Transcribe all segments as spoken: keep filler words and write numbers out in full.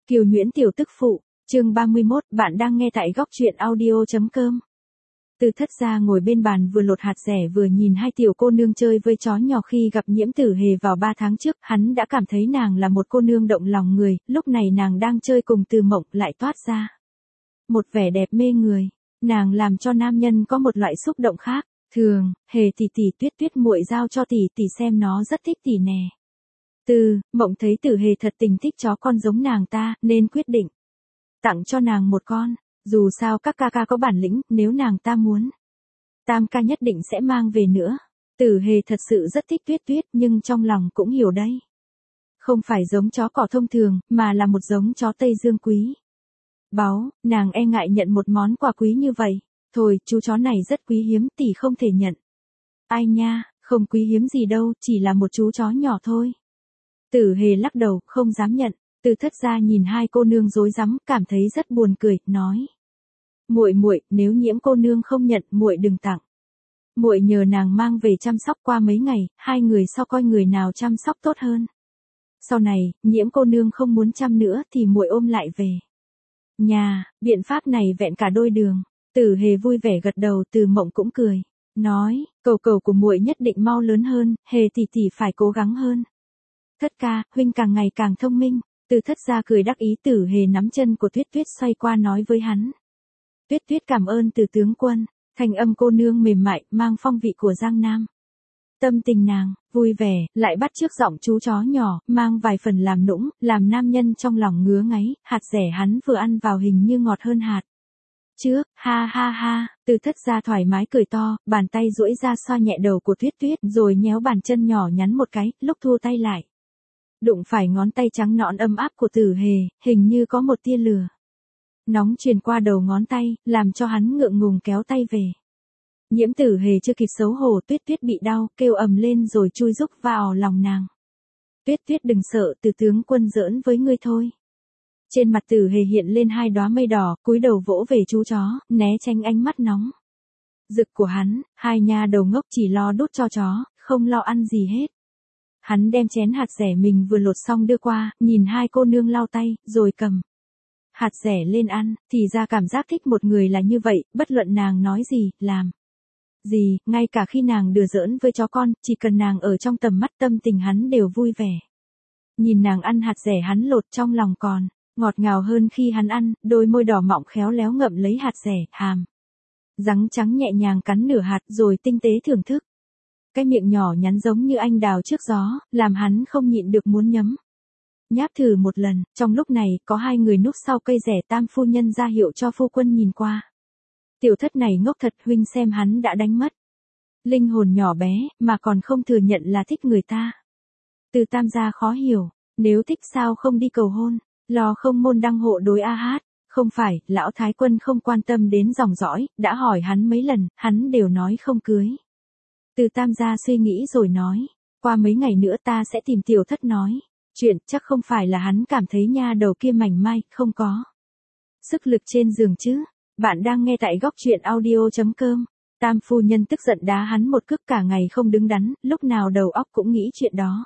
Kiều Nhuyễn tiểu tức phụ, chương ba mươi mốt, bạn đang nghe tại góc truyện audio.com. Từ Thất gia ngồi bên bàn vừa lột hạt dẻ vừa nhìn hai tiểu cô nương chơi với chó nhỏ. Khi gặp Nhiễm Tử Hề vào ba tháng trước, hắn đã cảm thấy nàng là một cô nương động lòng người, lúc này nàng đang chơi cùng Từ Mộng lại toát ra một vẻ đẹp mê người, nàng làm cho nam nhân có một loại xúc động khác. Thường, Hề tỷ tỷ, Tuyết Tuyết muội giao cho tỷ tỷ xem, nó rất thích tỷ nè. Từ Mộng thấy Tử Hề thật tình thích chó con giống nàng ta, nên quyết định tặng cho nàng một con. Dù sao các ca ca có bản lĩnh, nếu nàng ta muốn, tam ca nhất định sẽ mang về nữa. Tử Hề thật sự rất thích Tuyết Tuyết, nhưng trong lòng cũng hiểu đấy. Không phải giống chó cỏ thông thường, mà là một giống chó Tây Dương quý báu, nàng e ngại nhận một món quà quý như vậy. Thôi, chú chó này rất quý hiếm, tỷ không thể nhận. Ai nha, không quý hiếm gì đâu, chỉ là một chú chó nhỏ thôi. Tử Hề lắc đầu, không dám nhận. Từ Thất gia nhìn hai cô nương rối rắm, cảm thấy rất buồn cười, nói: "Muội muội, nếu Nhiễm cô nương không nhận, muội đừng tặng. Muội nhờ nàng mang về chăm sóc, qua mấy ngày, hai người sau coi người nào chăm sóc tốt hơn. Sau này, Nhiễm cô nương không muốn chăm nữa thì muội ôm lại về nhà." Biện pháp này vẹn cả đôi đường. Tử Hề vui vẻ gật đầu, Từ Mộng cũng cười, nói: "Cầu cầu của muội nhất định mau lớn hơn, Hề tỷ tỷ phải cố gắng hơn. Thất ca, huynh càng ngày càng thông minh." Từ Thất gia cười đắc ý. Tử Hề nắm chân của Tuyết Tuyết xoay qua nói với hắn: "Tuyết Tuyết cảm ơn Từ tướng quân." Thanh âm cô nương mềm mại, mang phong vị của Giang Nam. Tâm tình nàng vui vẻ, lại bắt chước giọng chú chó nhỏ, mang vài phần làm nũng, làm nam nhân trong lòng ngứa ngáy. Hạt dẻ hắn vừa ăn vào hình như ngọt hơn hạt trước, ha ha ha. Từ Thất gia thoải mái cười to, bàn tay duỗi ra xoa nhẹ đầu của Tuyết Tuyết, rồi nhéo bàn chân nhỏ nhắn một cái, lúc thua tay lại đụng phải ngón tay trắng nõn ấm áp của Tử Hề, hình như có một tia lửa nóng truyền qua đầu ngón tay, làm cho hắn ngượng ngùng kéo tay về. Nhiễm Tử Hề chưa kịp xấu hổ, Tuyết Tuyết bị đau, kêu ầm lên rồi chui rúc vào lòng nàng. "Tuyết Tuyết đừng sợ, Từ tướng quân giỡn với ngươi thôi." Trên mặt Tử Hề hiện lên hai đóa mây đỏ, cúi đầu vỗ về chú chó, né tránh ánh mắt nóng rực của hắn. Hai nha đầu ngốc chỉ lo đút cho chó, không lo ăn gì hết. Hắn đem chén hạt dẻ mình vừa lột xong đưa qua, nhìn hai cô nương lau tay, rồi cầm hạt dẻ lên ăn. Thì ra cảm giác thích một người là như vậy, bất luận nàng nói gì, làm gì, ngay cả khi nàng đùa giỡn với chó con, chỉ cần nàng ở trong tầm mắt, tâm tình hắn đều vui vẻ. Nhìn nàng ăn hạt dẻ hắn lột, trong lòng còn ngọt ngào hơn khi hắn ăn, đôi môi đỏ mọng khéo léo ngậm lấy hạt dẻ, hàm răng trắng nhẹ nhàng cắn nửa hạt rồi tinh tế thưởng thức. Cái miệng nhỏ nhắn giống như anh đào trước gió, làm hắn không nhịn được muốn nhấm nháp thử một lần. Trong lúc này, có hai người núp sau cây rẻ, Tam phu nhân ra hiệu cho phu quân nhìn qua. "Tiểu Thất này ngốc thật, huynh xem hắn đã đánh mất linh hồn nhỏ bé, mà còn không thừa nhận là thích người ta." Từ Tam gia khó hiểu, nếu thích sao không đi cầu hôn, lo không môn đăng hộ đối a hát. Không phải, lão thái quân không quan tâm đến dòng dõi, đã hỏi hắn mấy lần, hắn đều nói không cưới. Từ Tam gia suy nghĩ rồi nói: "Qua mấy ngày nữa ta sẽ tìm Tiểu Thất nói chuyện." Chắc không phải là hắn cảm thấy nha đầu kia mảnh mai, không có sức lực trên giường chứ. Bạn đang nghe tại góc truyện audio.com. Tam phu nhân tức giận đá hắn một cước, cả ngày không đứng đắn, lúc nào đầu óc cũng nghĩ chuyện đó.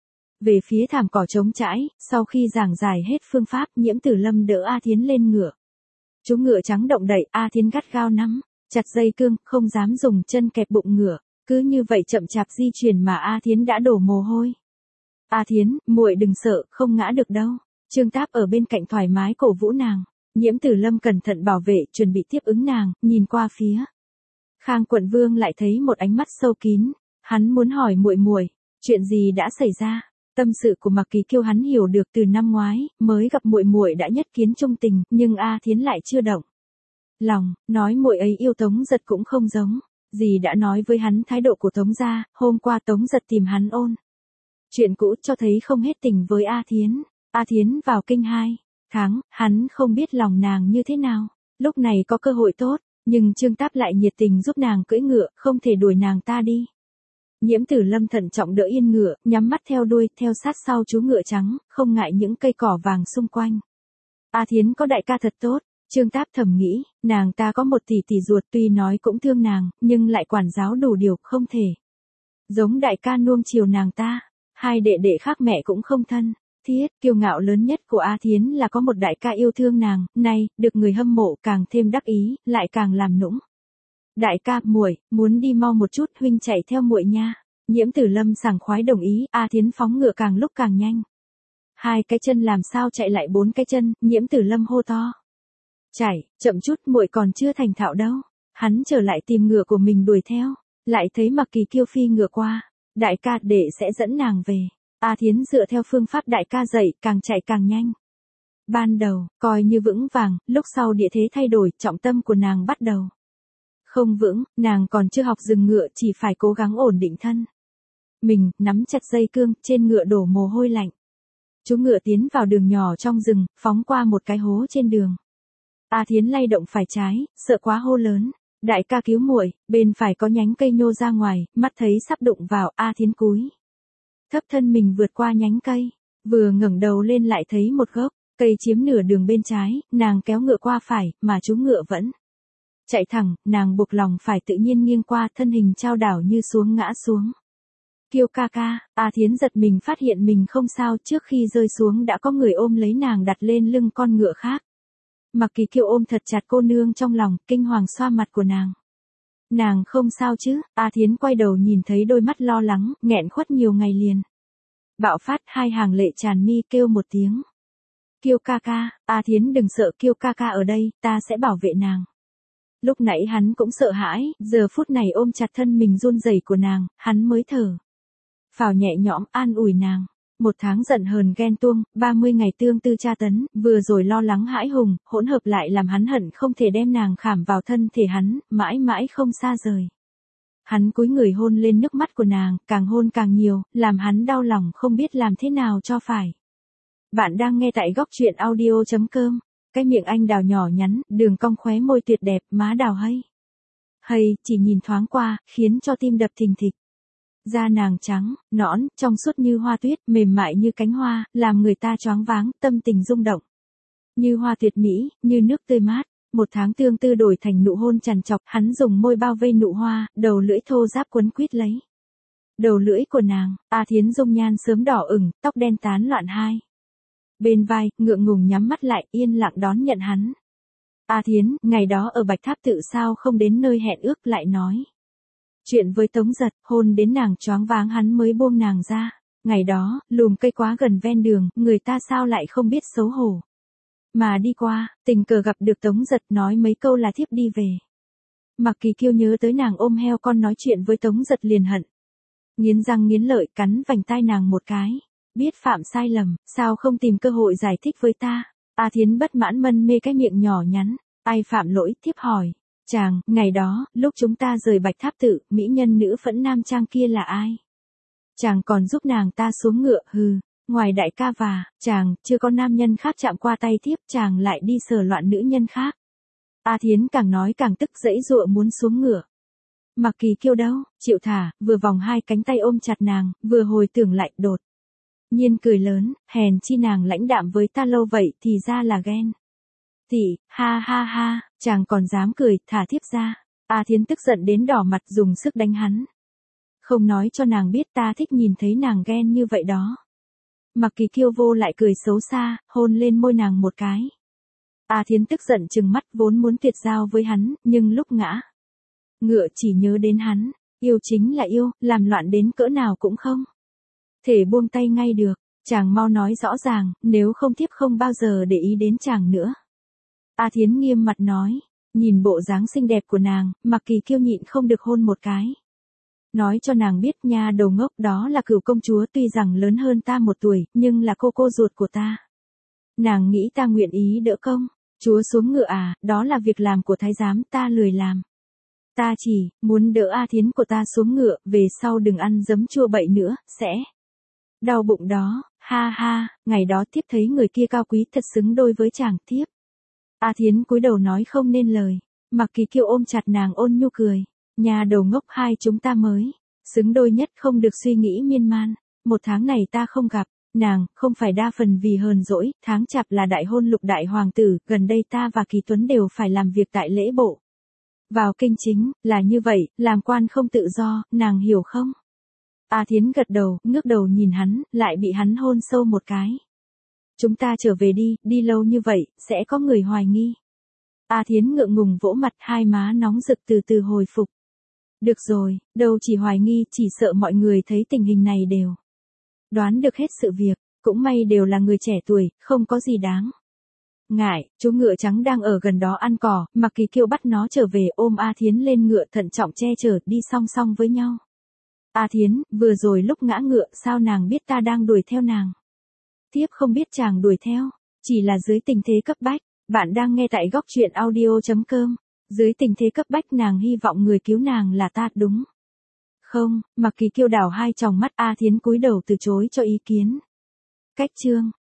Về phía thảm cỏ trống trải, sau khi giảng giải hết phương pháp, Nhiễm Tử Lâm đỡ A Thiến lên ngựa. Chú ngựa trắng động đậy, A Thiến gắt gao nắm chặt dây cương, không dám dùng chân kẹp bụng ngựa. Cứ như vậy chậm chạp di chuyển mà A Thiến đã đổ mồ hôi. "A Thiến, muội đừng sợ, không ngã được đâu." Trương Táp ở bên cạnh thoải mái cổ vũ nàng. Nhiễm Tử Lâm cẩn thận bảo vệ, chuẩn bị tiếp ứng nàng, nhìn qua phía Khang quận vương lại thấy một ánh mắt sâu kín. Hắn muốn hỏi muội muội, chuyện gì đã xảy ra. Tâm sự của Mạc Kỳ Kiêu hắn hiểu được, từ năm ngoái mới gặp muội muội đã nhất kiến trung tình, nhưng A Thiến lại chưa động lòng, nói muội ấy yêu Tống Giật cũng không giống gì đã nói với hắn thái độ của Tống gia. Hôm qua Tống Giật tìm hắn ôn chuyện cũ, cho thấy không hết tình với A Thiến. A Thiến vào kinh hai tháng, hắn không biết lòng nàng như thế nào. Lúc này có cơ hội tốt, nhưng Trương Táp lại nhiệt tình giúp nàng cưỡi ngựa, không thể đuổi nàng ta đi. Nhiễm Tử Lâm thận trọng đỡ yên ngựa, nhắm mắt theo đuôi, theo sát sau chú ngựa trắng, không ngại những cây cỏ vàng xung quanh. A Thiến có đại ca thật tốt. Trương Táp thầm nghĩ, nàng ta có một tỷ tỷ ruột, tuy nói cũng thương nàng, nhưng lại quản giáo đủ điều, không thể giống đại ca nuông chiều nàng ta. Hai đệ đệ khác mẹ cũng không thân, Thiết, kiêu ngạo lớn nhất của A Thiến là có một đại ca yêu thương nàng, nay, được người hâm mộ càng thêm đắc ý, lại càng làm nũng. Đại ca, muội, muốn đi mau một chút, huynh chạy theo muội nha. Nhiễm Tử Lâm sảng khoái đồng ý, A Thiến phóng ngựa càng lúc càng nhanh. Hai cái chân làm sao chạy lại bốn cái chân, Nhiễm Tử Lâm hô to. Chạy, chậm chút, muội còn chưa thành thạo đâu. Hắn trở lại tìm ngựa của mình đuổi theo, lại thấy Mặc Kỳ Kiêu phi ngựa qua. Đại ca, đệ sẽ dẫn nàng về. A Thiến dựa theo phương pháp đại ca dạy, càng chạy càng nhanh. Ban đầu, coi như vững vàng, lúc sau địa thế thay đổi, trọng tâm của nàng bắt đầu không vững, nàng còn chưa học dừng ngựa, chỉ phải cố gắng ổn định thân. Mình, nắm chặt dây cương, trên ngựa đổ mồ hôi lạnh. Chú ngựa tiến vào đường nhỏ trong rừng, phóng qua một cái hố trên đường. A Thiến lay động phải trái, sợ quá hô lớn. Đại ca cứu muội, bên phải có nhánh cây nhô ra ngoài, mắt thấy sắp đụng vào, A Thiến cúi thấp thân mình vượt qua nhánh cây, vừa ngẩng đầu lên lại thấy một gốc cây chiếm nửa đường bên trái, nàng kéo ngựa qua phải, mà chú ngựa vẫn chạy thẳng, nàng buộc lòng phải tự nhiên nghiêng qua, thân hình chao đảo như xuống ngã xuống. Kiêu ca ca, A Thiến giật mình phát hiện mình không sao, trước khi rơi xuống đã có người ôm lấy nàng đặt lên lưng con ngựa khác. Mặc Kỳ Kiêu ôm thật chặt cô nương trong lòng, kinh hoàng xoa mặt của nàng. Nàng không sao chứ? A Thiến quay đầu nhìn thấy đôi mắt lo lắng, nghẹn khuất nhiều ngày liền. Bạo phát, hai hàng lệ tràn mi, kêu một tiếng. Kiêu ca ca, A Thiến đừng sợ, Kiêu ca ca ở đây, ta sẽ bảo vệ nàng. Lúc nãy hắn cũng sợ hãi, giờ phút này ôm chặt thân mình run rẩy của nàng, hắn mới thở phào nhẹ nhõm, an ủi nàng. Một tháng giận hờn ghen tuông, ba mươi ngày tương tư tra tấn, vừa rồi lo lắng hãi hùng, hỗn hợp lại làm hắn hận không thể đem nàng khảm vào thân thể hắn, mãi mãi không xa rời. Hắn cúi người hôn lên nước mắt của nàng, càng hôn càng nhiều, làm hắn đau lòng không biết làm thế nào cho phải. Bạn đang nghe tại góc truyện audio chấm com. Cái miệng anh đào nhỏ nhắn, đường cong khóe môi tuyệt đẹp, má đào hay. Hay, chỉ nhìn thoáng qua, khiến cho tim đập thình thịch. Da nàng trắng, nõn, trong suốt như hoa tuyết, mềm mại như cánh hoa, làm người ta choáng váng, tâm tình rung động. Như hoa tuyệt mỹ, như nước tươi mát. Một tháng tương tư đổi thành nụ hôn trằn trọc, hắn dùng môi bao vây nụ hoa, đầu lưỡi thô ráp quấn quýt lấy đầu lưỡi của nàng. A Thiến dung nhan sớm đỏ ửng, tóc đen tán loạn hai bên vai, ngượng ngùng nhắm mắt lại, yên lặng đón nhận hắn. A Thiến, ngày đó ở Bạch Tháp Tự sao không đến nơi hẹn ước, lại nói chuyện với Tống Giật, hôn đến nàng choáng váng hắn mới buông nàng ra. Ngày đó, lùm cây quá gần ven đường, người ta sao lại không biết xấu hổ. Mà đi qua, tình cờ gặp được Tống Giật, nói mấy câu là thiếp đi về. Mặc Kỳ Kiêu nhớ tới nàng ôm heo con nói chuyện với Tống Giật liền hận. Nghiến răng nghiến lợi cắn vành tai nàng một cái. Biết phạm sai lầm, sao không tìm cơ hội giải thích với ta? A Thiến bất mãn mân mê cái miệng nhỏ nhắn. Ai phạm lỗi, thiếp hỏi. Chàng, ngày đó, lúc chúng ta rời Bạch Tháp Tự, mỹ nhân nữ phẫn nam trang kia là ai? Chàng còn giúp nàng ta xuống ngựa, hừ. Ngoài đại ca và, chàng, chưa có nam nhân khác chạm qua tay thiếp, chàng lại đi sờ loạn nữ nhân khác. A Thiến càng nói càng tức, dãy dụa muốn xuống ngựa. Mặc Kỳ Kiêu đâu, chịu thả, vừa vòng hai cánh tay ôm chặt nàng, vừa hồi tưởng lại, đột nhiên cười lớn, hèn chi nàng lãnh đạm với ta lâu vậy, thì ra là ghen. Tỷ, ha ha ha, chàng còn dám cười, thả thiếp ra. A Thiến tức giận đến đỏ mặt, dùng sức đánh hắn. Không nói cho nàng biết ta thích nhìn thấy nàng ghen như vậy đó. Mặc Kỳ Kiêu vô lại cười xấu xa, hôn lên môi nàng một cái. A Thiến tức giận trừng mắt, vốn muốn tuyệt giao với hắn, nhưng lúc ngã ngựa chỉ nhớ đến hắn, yêu chính là yêu, làm loạn đến cỡ nào cũng không thể buông tay ngay được. Chàng mau nói rõ ràng, nếu không thiếp không bao giờ để ý đến chàng nữa. A Thiến nghiêm mặt nói, nhìn bộ dáng xinh đẹp của nàng, Mặc Kỳ Kiêu nhịn không được hôn một cái. Nói cho nàng biết nha đầu ngốc, đó là Cửu công chúa, tuy rằng lớn hơn ta một tuổi, nhưng là cô cô ruột của ta. Nàng nghĩ ta nguyện ý đỡ công chúa xuống ngựa à, đó là việc làm của thái giám, ta lười làm. Ta chỉ muốn đỡ A Thiến của ta xuống ngựa, về sau đừng ăn giấm chua bậy nữa, sẽ đau bụng đó. Ha ha, ngày đó thiếp thấy người kia cao quý thật xứng đôi với chàng, thiếp. A Thiến cúi đầu nói không nên lời. Mặc Kỳ Kiêu ôm chặt nàng ôn nhu cười. Nhà đầu ngốc, hai chúng ta mới xứng đôi nhất, không được suy nghĩ miên man. Một tháng này ta không gặp nàng, không phải đa phần vì hờn dỗi, tháng chạp là đại hôn lục đại hoàng tử, gần đây ta và Kỳ Tuấn đều phải làm việc tại lễ bộ. Vào kinh chính, là như vậy, làm quan không tự do, nàng hiểu không? A Thiến gật đầu, ngước đầu nhìn hắn, lại bị hắn hôn sâu một cái. Chúng ta trở về đi, đi lâu như vậy, sẽ có người hoài nghi. A Thiến ngượng ngùng vỗ mặt, hai má nóng rực từ từ hồi phục. Được rồi, đâu chỉ hoài nghi, chỉ sợ mọi người thấy tình hình này đều đoán được hết sự việc, cũng may đều là người trẻ tuổi, không có gì đáng ngại. Chú ngựa trắng đang ở gần đó ăn cỏ, Mạc Kỳ Kiêu bắt nó trở về, ôm A Thiến lên ngựa, thận trọng che chở, đi song song với nhau. A Thiến, vừa rồi lúc ngã ngựa, sao nàng biết ta đang đuổi theo nàng? Tiếp không biết chàng đuổi theo, chỉ là dưới tình thế cấp bách. Bạn đang nghe tại góc truyện audio chấm com. Dưới tình thế cấp bách nàng hy vọng người cứu nàng là ta, đúng không? Mạc Kỳ Kiêu đảo hai tròng mắt, A Thiến cúi đầu từ chối cho ý kiến. Cách chương